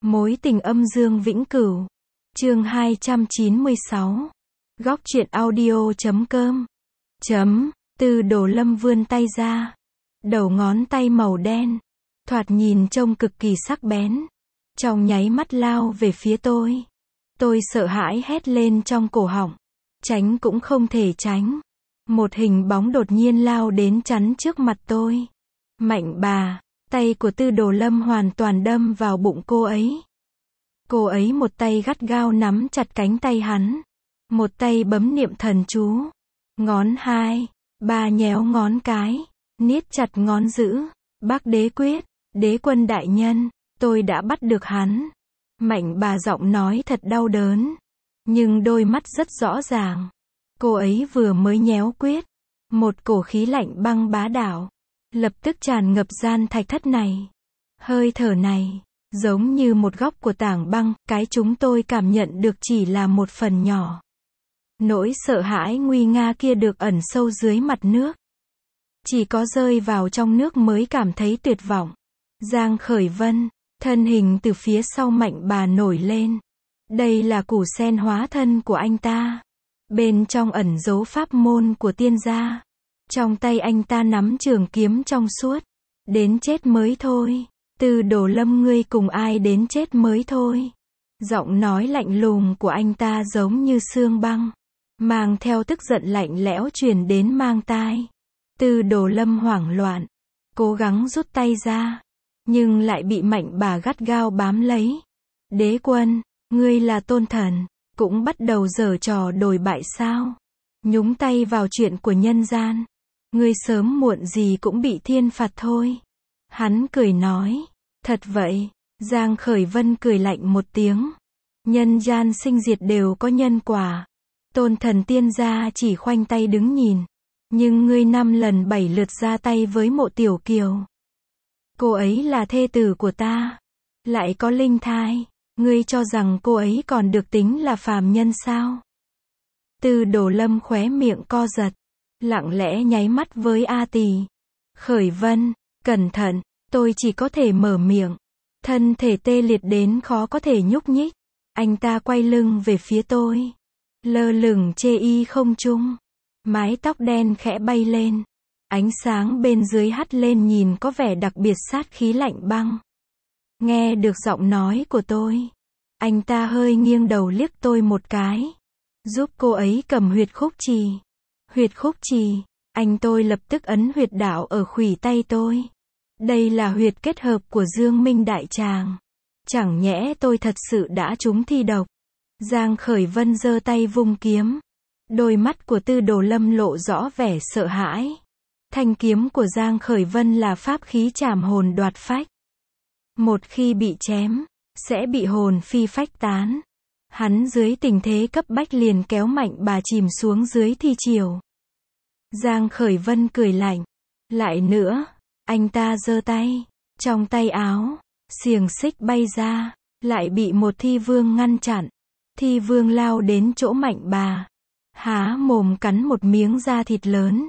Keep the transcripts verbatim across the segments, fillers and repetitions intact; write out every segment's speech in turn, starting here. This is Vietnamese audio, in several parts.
Mối tình âm dương vĩnh cửu. Chương hai trăm chín mươi sáu. Góc truyện audio chấm com. Chấm, Tư Đồ Lâm vươn tay ra. Đầu ngón tay màu đen. Thoạt nhìn trông cực kỳ sắc bén. Trong nháy mắt lao về phía tôi. Tôi sợ hãi hét lên trong cổ họng. Tránh cũng không thể tránh. Một hình bóng đột nhiên lao đến chắn trước mặt tôi. Mạnh bà, tay của Tư Đồ Lâm hoàn toàn đâm vào bụng cô ấy. Cô ấy một tay gắt gao nắm chặt cánh tay hắn. Một tay bấm niệm thần chú. Ngón hai, ba nhéo ngón cái. Niết chặt ngón giữ. Bác đế quyết, đế quân đại nhân, tôi đã bắt được hắn. Mạnh bà giọng nói thật đau đớn. Nhưng đôi mắt rất rõ ràng. Cô ấy vừa mới nhéo quyết. Một cổ khí lạnh băng bá đạo. Lập tức tràn ngập gian thạch thất này. Hơi thở này, giống như một góc của tảng băng, cái chúng tôi cảm nhận được chỉ là một phần nhỏ. Nỗi sợ hãi nguy nga kia được ẩn sâu dưới mặt nước. Chỉ có rơi vào trong nước mới cảm thấy tuyệt vọng. Giang Khởi Vân, thân hình từ phía sau Mạnh bà nổi lên. Đây là củ sen hóa thân của anh ta. Bên trong ẩn dấu pháp môn của tiên gia. Trong tay anh ta nắm trường kiếm trong suốt. Đến chết mới thôi. Tư Đồ Lâm, ngươi cùng ai đến chết mới thôi. Giọng nói lạnh lùng của anh ta giống như xương băng. Mang theo tức giận lạnh lẽo truyền đến mang tai. Tư Đồ Lâm hoảng loạn. Cố gắng rút tay ra. Nhưng lại bị Mạnh bà gắt gao bám lấy. Đế quân, ngươi là tôn thần. Cũng bắt đầu giở trò đồi bại sao. Nhúng tay vào chuyện của nhân gian. Ngươi sớm muộn gì cũng bị thiên phạt thôi. Hắn cười nói. Thật vậy. Giang Khởi Vân cười lạnh một tiếng. Nhân gian sinh diệt đều có nhân quả. Tôn thần tiên gia chỉ khoanh tay đứng nhìn. Nhưng ngươi năm lần bảy lượt ra tay với Mộ Tiểu Kiều. Cô ấy là thê tử của ta. Lại có linh thai. Ngươi cho rằng cô ấy còn được tính là phàm nhân sao? Tư Đồ Lâm khóe miệng co giật. Lặng lẽ nháy mắt với A Tỳ. Khởi Vân, cẩn thận, tôi chỉ có thể mở miệng. Thân thể tê liệt đến khó có thể nhúc nhích. Anh ta quay lưng về phía tôi. Lơ lửng chê y không trung. Mái tóc đen khẽ bay lên. Ánh sáng bên dưới hắt lên nhìn có vẻ đặc biệt sát khí lạnh băng. Nghe được giọng nói của tôi. Anh ta hơi nghiêng đầu liếc tôi một cái. Giúp cô ấy cầm huyệt khúc trì. Huyệt khúc trì, anh tôi lập tức ấn huyệt đạo ở khuỷu tay tôi. Đây là huyệt kết hợp của Dương Minh Đại Tràng. Chẳng nhẽ tôi thật sự đã trúng thi độc. Giang Khởi Vân giơ tay vung kiếm. Đôi mắt của Tư Đồ Lâm lộ rõ vẻ sợ hãi. Thanh kiếm của Giang Khởi Vân là pháp khí trảm hồn đoạt phách. Một khi bị chém, sẽ bị hồn phi phách tán. Hắn dưới tình thế cấp bách liền kéo Mạnh bà chìm xuống dưới thi triều. Giang Khởi Vân cười lạnh. Lại nữa, anh ta giơ tay. Trong tay áo, xiềng xích bay ra, lại bị một thi vương ngăn chặn. Thi vương lao đến chỗ Mạnh bà. Há mồm cắn một miếng da thịt lớn.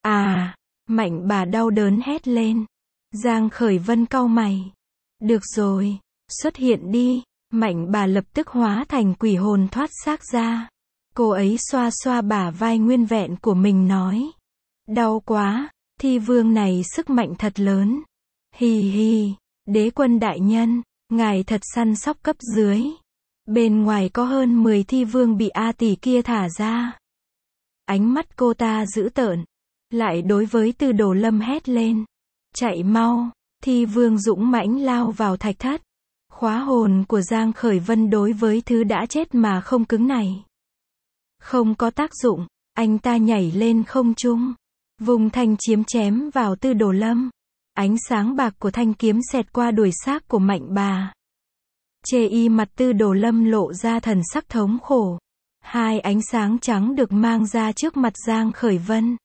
À, Mạnh bà đau đớn hét lên. Giang Khởi Vân cau mày. Được rồi, xuất hiện đi. Mạnh bà lập tức hóa thành quỷ hồn thoát xác ra. Cô ấy xoa xoa bả vai nguyên vẹn của mình nói. Đau quá, thi vương này sức mạnh thật lớn. Hì hì, đế quân đại nhân, ngài thật săn sóc cấp dưới. Bên ngoài có hơn mười thi vương bị A Tỳ kia thả ra. Ánh mắt cô ta dữ tợn. Lại đối với Tư Đồ Lâm hét lên. Chạy mau, thi vương dũng mãnh lao vào thạch thất. Khóa hồn của Giang Khởi Vân đối với thứ đã chết mà không cứng này. Không có tác dụng, anh ta nhảy lên không trung. Vùng thanh chiếm chém vào Tư Đồ Lâm. Ánh sáng bạc của thanh kiếm xẹt qua đuổi xác của Mạnh bà. Chê y mặt Tư Đồ Lâm lộ ra thần sắc thống khổ. Hai ánh sáng trắng được mang ra trước mặt Giang Khởi Vân.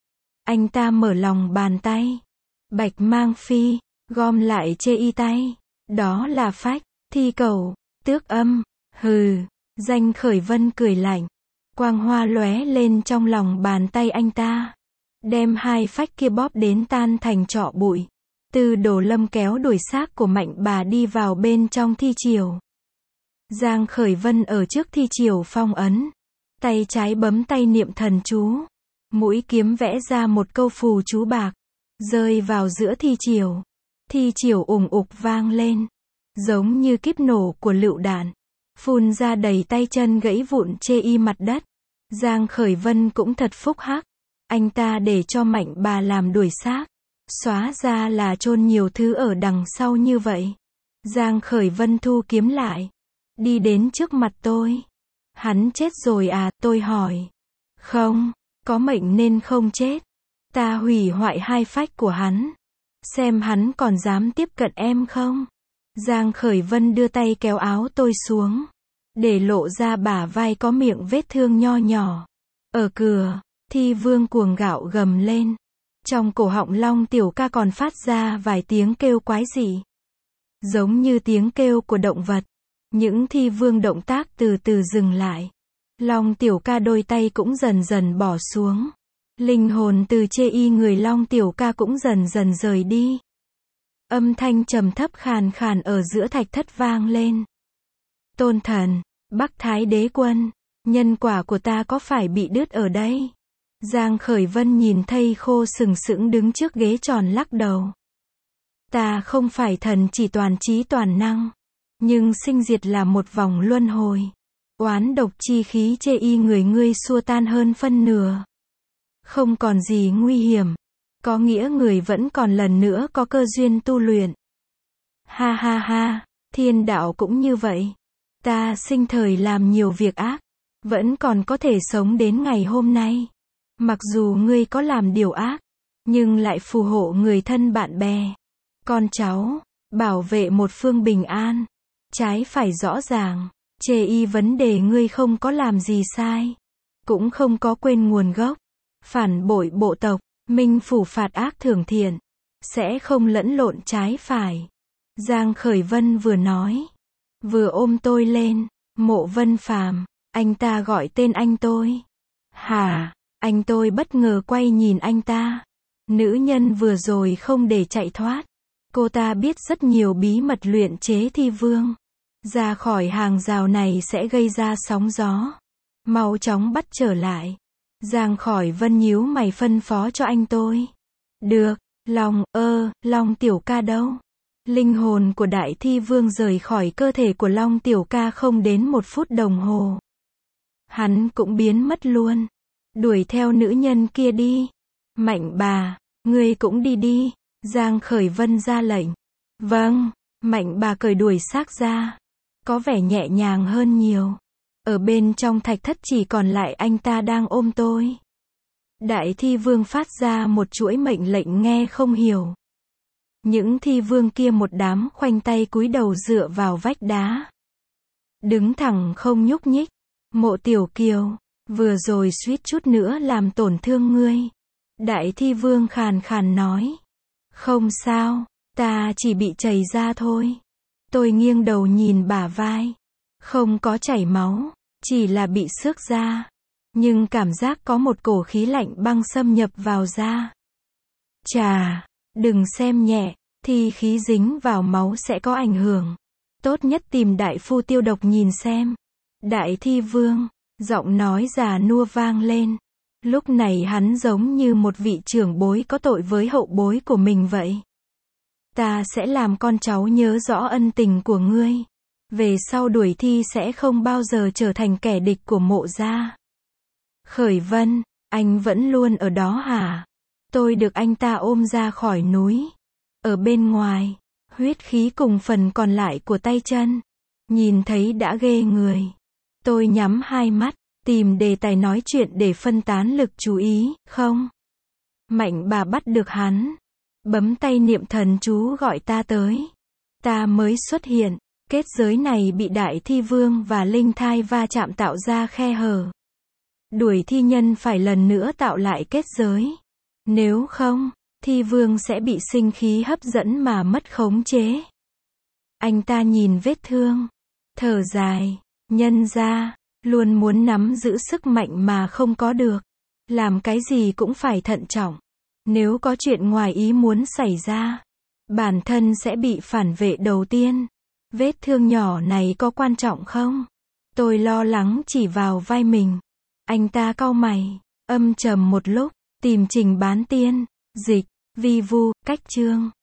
Anh ta mở lòng bàn tay. Bạch mang phi, gom lại chê y tay. Đó là phách, thi cầu, tước âm, hừ. Giang Khởi Vân cười lạnh. Quang hoa lóe lên trong lòng bàn tay anh ta. Đem hai phách kia bóp đến tan thành tro bụi. Tư Đồ Lâm kéo đuổi xác của Mạnh bà đi vào bên trong thi triều. Giang Khởi Vân ở trước thi triều phong ấn. Tay trái bấm tay niệm thần chú. Mũi kiếm vẽ ra một câu phù chú bạc. Rơi vào giữa thi triều. Thi triều ùng ục vang lên. Giống như kíp nổ của lựu đạn. Phun ra đầy tay chân gãy vụn chê y mặt đất. Giang Khởi Vân cũng thật phúc hắc. Anh ta để cho Mạnh bà làm đuổi xác. Xóa ra là chôn nhiều thứ ở đằng sau như vậy. Giang Khởi Vân thu kiếm lại. Đi đến trước mặt tôi. Hắn chết rồi à, tôi hỏi. Không, có mệnh nên không chết. Ta hủy hoại hai phách của hắn. Xem hắn còn dám tiếp cận em không? Giang Khởi Vân đưa tay kéo áo tôi xuống. Để lộ ra bả vai có miệng vết thương nho nhỏ. Ở cửa, Thi Vương cuồng gạo gầm lên. Trong cổ họng Long Tiểu Ca còn phát ra vài tiếng kêu quái dị. Giống như tiếng kêu của động vật. Những Thi Vương động tác từ từ dừng lại. Long Tiểu Ca đôi tay cũng dần dần bỏ xuống. Linh hồn từ chê y người Long Tiểu Ca cũng dần dần rời đi. Âm thanh trầm thấp khàn khàn ở giữa thạch thất vang lên. Tôn thần, Bắc Thái Đế Quân, nhân quả của ta có phải bị đứt ở đây? Giang Khởi Vân nhìn thây khô sừng sững đứng trước ghế tròn lắc đầu. Ta không phải thần chỉ toàn trí toàn năng. Nhưng sinh diệt là một vòng luân hồi. Oán độc chi khí chê y người ngươi xua tan hơn phân nửa. Không còn gì nguy hiểm. Có nghĩa người vẫn còn lần nữa có cơ duyên tu luyện. Ha ha ha, thiên đạo cũng như vậy. Ta sinh thời làm nhiều việc ác. Vẫn còn có thể sống đến ngày hôm nay. Mặc dù ngươi có làm điều ác. Nhưng lại phù hộ người thân bạn bè. Con cháu. Bảo vệ một phương bình an. Trái phải rõ ràng. Chê y vấn đề ngươi không có làm gì sai. Cũng không có quên nguồn gốc. Phản bội bộ tộc. Minh phủ phạt ác thưởng thiện. Sẽ không lẫn lộn trái phải. Giang Khởi Vân vừa nói. Vừa ôm tôi lên. Mộ Vân Phàm. Anh ta gọi tên anh tôi. Hả? Anh tôi bất ngờ quay nhìn anh ta. Nữ nhân vừa rồi không để chạy thoát. Cô ta biết rất nhiều bí mật luyện chế thi vương. Ra khỏi hàng rào này sẽ gây ra sóng gió. Mau chóng bắt trở lại. Giang Khởi Vân nhíu mày phân phó cho anh tôi. Được, Long, ơ, Long Tiểu Ca đâu? Linh hồn của Đại Thi Vương rời khỏi cơ thể của Long Tiểu Ca không đến một phút đồng hồ. Hắn cũng biến mất luôn. Đuổi theo nữ nhân kia đi. Mạnh bà, ngươi cũng đi đi. Giang Khởi Vân ra lệnh. Vâng, Mạnh bà cởi đuổi xác ra. Có vẻ nhẹ nhàng hơn nhiều. Ở bên trong thạch thất chỉ còn lại anh ta đang ôm tôi. Đại Thi Vương phát ra một chuỗi mệnh lệnh nghe không hiểu. Những thi vương kia một đám khoanh tay cúi đầu dựa vào vách đá. Đứng thẳng không nhúc nhích. Mộ Tiểu Kiều, vừa rồi suýt chút nữa làm tổn thương ngươi. Đại Thi Vương khàn khàn nói. Không sao, ta chỉ bị chảy ra thôi. Tôi nghiêng đầu nhìn bả vai. Không có chảy máu, chỉ là bị xước da. Nhưng cảm giác có một cổ khí lạnh băng xâm nhập vào da. Chà, đừng xem nhẹ, thi khí dính vào máu sẽ có ảnh hưởng. Tốt nhất tìm đại phu tiêu độc nhìn xem. Đại Thi Vương, giọng nói già nua vang lên. Lúc này hắn giống như một vị trưởng bối có tội với hậu bối của mình vậy. Ta sẽ làm con cháu nhớ rõ ân tình của ngươi. Về sau đuổi thi sẽ không bao giờ trở thành kẻ địch của Mộ gia. Khởi Vân, anh vẫn luôn ở đó hả? Tôi được anh ta ôm ra khỏi núi. Ở bên ngoài, huyết khí cùng phần còn lại của tay chân. Nhìn thấy đã ghê người. Tôi nhắm hai mắt, tìm đề tài nói chuyện để phân tán lực chú ý, không? Mạnh bà bắt được hắn. Bấm tay niệm thần chú gọi ta tới. Ta mới xuất hiện. Kết giới này bị Đại Thi Vương và Linh Thai va chạm tạo ra khe hở. Đuổi thi nhân phải lần nữa tạo lại kết giới. Nếu không, Thi Vương sẽ bị sinh khí hấp dẫn mà mất khống chế. Anh ta nhìn vết thương. Thở dài. Nhân ra, luôn muốn nắm giữ sức mạnh mà không có được. Làm cái gì cũng phải thận trọng. Nếu có chuyện ngoài ý muốn xảy ra, Bản thân sẽ bị phản vệ đầu tiên. Vết thương nhỏ này có quan trọng không? Tôi lo lắng chỉ vào vai mình. Anh ta cau mày, âm trầm một lúc, tìm Trình Bán Tiên, dịch, vi vu, cách chương.